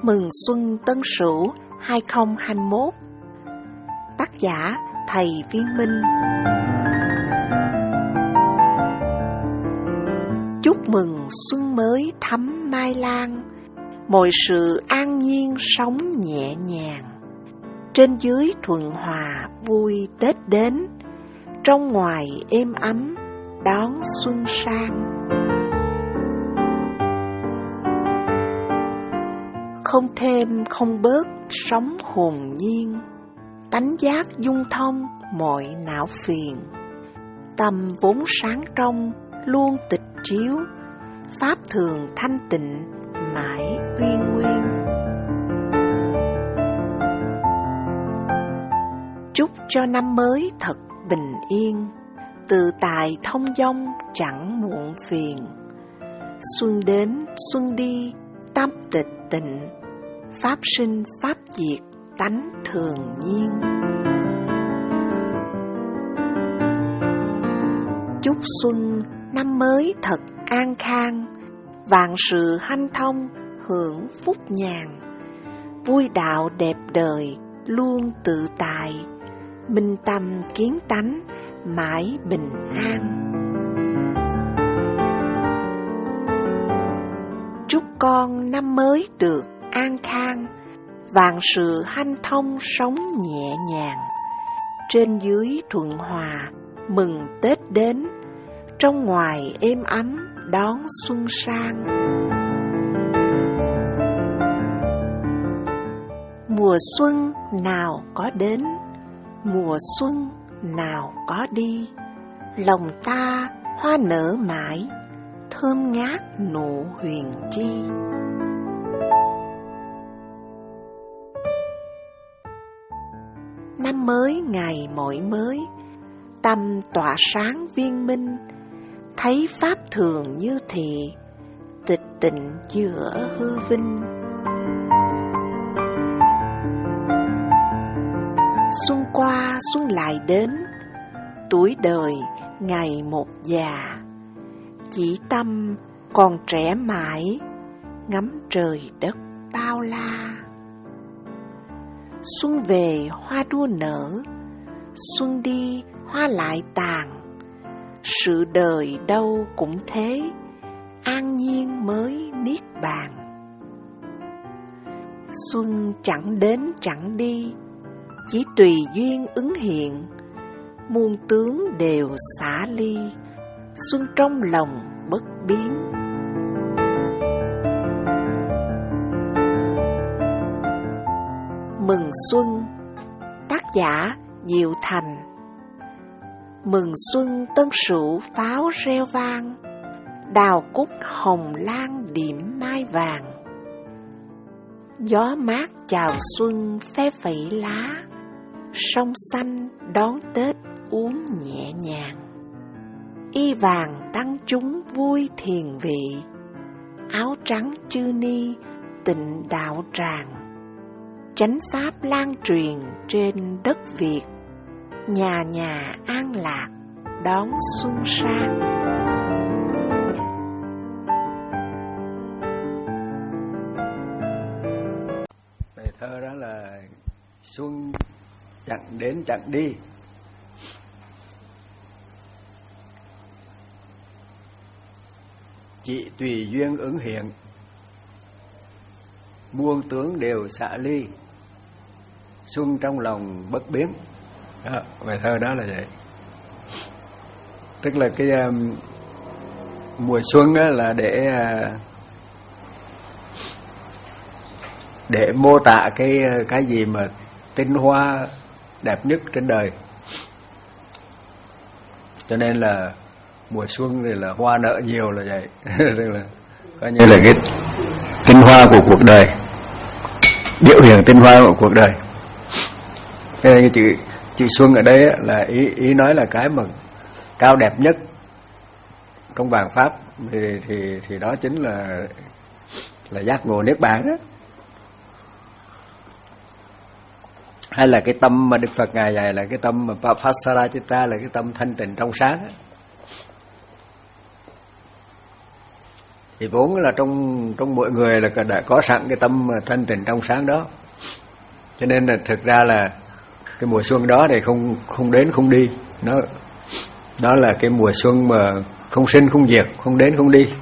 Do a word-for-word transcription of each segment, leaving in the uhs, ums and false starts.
mừng Xuân Tân Sửu hai không hai mốt. Tác giả Thầy Viên Minh. Chúc mừng xuân mới thắm mai lan, mọi sự an nhiên sống nhẹ nhàng. Trên dưới thuận hòa vui Tết đến, trong ngoài êm ấm đón xuân sang. Không thêm không bớt sống hồn nhiên, tánh giác dung thông mọi não phiền. Tâm vốn sáng trong luôn tịch chiếu, pháp thường thanh tịnh mãi uy nguyên. Chúc cho năm mới thật bình yên, tự tại thông dong chẳng muộn phiền. Xuân đến xuân đi tâm tịch tịnh, pháp sinh pháp diệt tánh thường nhiên. Chúc xuân năm mới thật an khang, vạn sự hanh thông hưởng phúc nhàn. Vui đạo đẹp đời luôn tự tại, minh tâm kiến tánh mãi bình an. Chúc con năm mới được an khang, vạn sự hanh thông sống nhẹ nhàng. Trên dưới thuận hòa mừng Tết đến, trong ngoài êm ấm đón xuân sang. Mùa xuân nào có đến, mùa xuân nào có đi. Lòng ta hoa nở mãi, thơm ngát nụ huyền chi. Năm mới ngày mỗi mới, tâm tỏa sáng viên minh. Thấy pháp thường như thị, tịch tịnh giữa hư vinh. Xuân qua xuân lại đến, tuổi đời ngày một già. Chỉ tâm còn trẻ mãi, ngắm trời đất bao la. Xuân về hoa đua nở, xuân đi hoa lại tàn. Sự đời đâu cũng thế, an nhiên mới niết bàn. Xuân chẳng đến chẳng đi, chỉ tùy duyên ứng hiện. Muôn tướng đều xả ly, xuân trong lòng bất biến. Mừng xuân, tác giả Diệu Thành. Mừng xuân Tân Sửu pháo reo vang, đào cúc hồng lan điểm mai vàng. Gió mát chào xuân phe phẩy lá, sông xanh đón Tết uống nhẹ nhàng. Y vàng tăng chúng vui thiền vị, áo trắng chư ni tịnh đạo tràng. Chánh pháp lan truyền trên đất Việt, nhà nhà an lạc đón xuân sang. Bài thơ đó là xuân chẳng đến chẳng đi. Chỉ tùy duyên ứng hiện, muôn tướng đều xả ly, xuân trong lòng bất biến. Đó, bài thơ đó là vậy. Tức là cái um, mùa xuân á, là để uh, để mô tả cái cái gì mà tinh hoa đẹp nhất trên đời. Cho nên là mùa xuân thì là hoa nở nhiều là vậy. Tức là coi như là cái tinh hoa của cuộc đời, biểu hiện tinh hoa của cuộc đời. Cái chữ chữ xuân ở đây là ý ý nói là cái mà cao đẹp nhất trong vạn pháp, thì thì thì đó chính là là giác ngộ niết bàn đó. Hay là cái tâm mà Đức Phật ngài dạy là cái tâm mà Pasarajita, là cái tâm thanh tịnh trong sáng đó. Thì vốn là trong trong mỗi người là đã có sẵn cái tâm thanh tịnh trong sáng đó. Cho nên là thực ra là cái mùa xuân đó thì không không đến không đi, nó đó là cái mùa xuân mà không sinh không diệt, không đến không đi.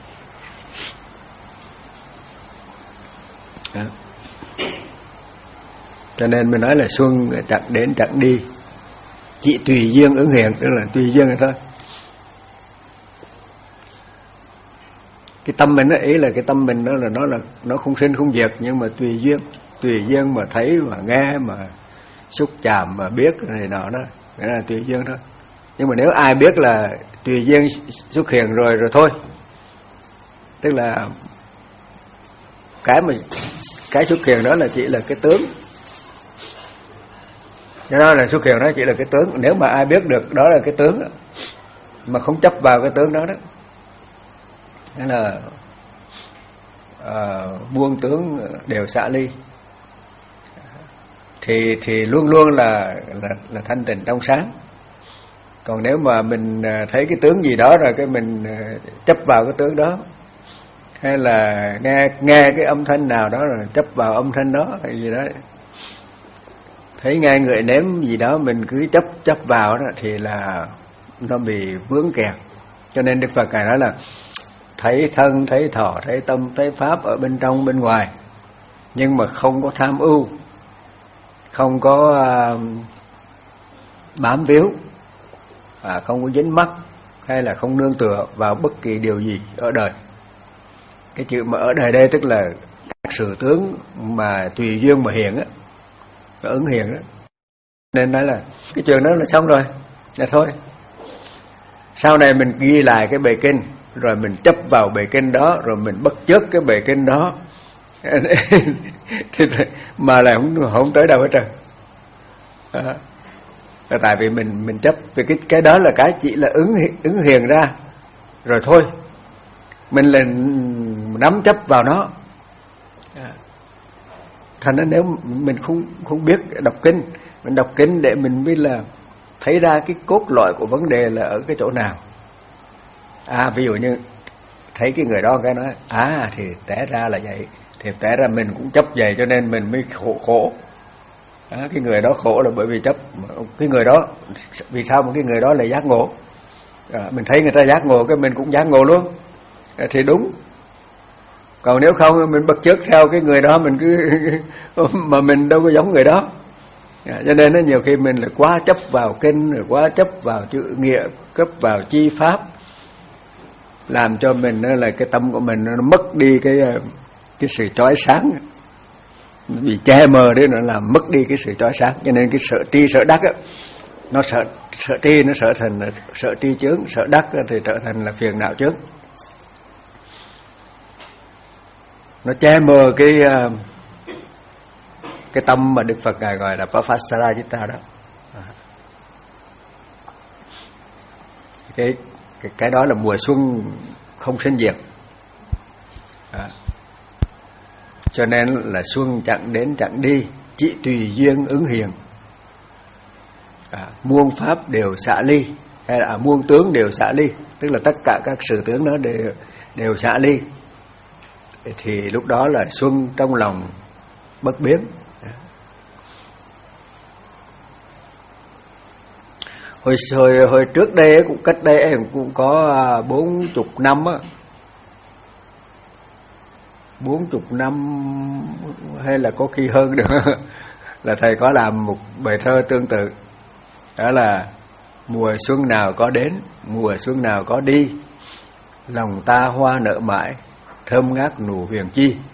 Đó. Cho nên mình nói là xuân chẳng đến chẳng đi, chỉ tùy duyên ứng hiện, tức là tùy duyên thôi. Cái tâm mình đó, ý là cái tâm mình đó là nó là nó không sinh không diệt, nhưng mà tùy duyên, tùy duyên mà thấy mà nghe mà xúc chạm mà biết này nọ đó, cái đó là tùy duyên thôi. Nhưng mà nếu ai biết là tùy duyên xuất hiện rồi rồi thôi, tức là cái mà cái xuất hiện đó là chỉ là cái tướng, cái đó là xuất hiện đó chỉ là cái tướng. Nếu mà ai biết được đó là cái tướng mà không chấp vào cái tướng đó đó, thế là uh, buông tướng đều xả ly, thì thì luôn luôn là là là thanh tịnh trong sáng. Còn nếu mà mình thấy cái tướng gì đó rồi cái mình chấp vào cái tướng đó, hay là nghe nghe cái âm thanh nào đó rồi chấp vào âm thanh đó hay gì đó, thấy nghe người nếm gì đó mình cứ chấp chấp vào đó, thì là nó bị vướng kẹt. Cho nên Đức Phật Ngài nói là thấy thân, thấy thọ, thấy tâm, thấy pháp ở bên trong bên ngoài, nhưng mà không có tham ưu, không có uh, bám víu, à, không có dính mắc, hay là không nương tựa vào bất kỳ điều gì ở đời. Cái chữ mà ở đời đây tức là các sự tướng mà tùy duyên mà hiện á, ứng hiện đó. Nên nói là cái chuyện đó là xong rồi, là thôi. Sau này mình ghi lại cái bài kinh, rồi mình chấp vào bài kinh đó, rồi mình bắt chước cái bài kinh đó mà là không không tới đâu hết trơn. À, là tại vì mình mình chấp vì cái cái đó là cái chỉ là ứng ứng hiện ra rồi thôi, mình là nắm chấp vào nó. À, thành ra nếu mình không không biết đọc kinh, mình đọc kinh để mình biết là thấy ra cái cốt lõi của vấn đề là ở cái chỗ nào. À, ví dụ như thấy cái người đó cái nói à thì té ra là vậy, thì té ra mình cũng chấp vậy cho nên mình mới khổ khổ. À, cái người đó khổ là bởi vì chấp cái người đó. Vì sao mà cái người đó lại giác ngộ? À, mình thấy người ta giác ngộ cái mình cũng giác ngộ luôn, à, thì đúng. Còn nếu không mình bắt chước theo cái người đó, mình cứ mà mình đâu có giống người đó. À, cho nên nó nhiều khi mình là quá chấp vào kinh, rồi quá chấp vào chữ nghĩa, chấp vào chi pháp, làm cho mình là cái tâm của mình nó mất đi cái cái sự chói sáng, bị che mờ đấy, nó làm mất đi cái sự chói sáng. Cho nên cái sợ tri sợ đắc á, nó sợ sợ tri nó sợ thành sợ tri chướng, sợ đắc thì trở thành là phiền não chướng. Nó che mờ cái cái tâm mà Đức Phật Ngài gọi là Papasarajita đó. Cái cái cái đó là mùa xuân không sinh diệt. À, cho nên là xuân chẳng đến chẳng đi, chỉ tùy duyên ứng hiện. À, muôn pháp đều xả ly, hay là muôn tướng đều xả ly, tức là tất cả các sự tướng đó đều đều xả ly. Thì lúc đó là xuân trong lòng bất biến. Hồi hồi hồi trước đây cũng cách đây cũng có bốn chục năm á, bốn chục năm hay là có khi hơn nữa, là thầy có làm một bài thơ tương tự, đó là mùa xuân nào có đến, mùa xuân nào có đi, lòng ta hoa nở mãi, thơm ngát nụ huyền chi.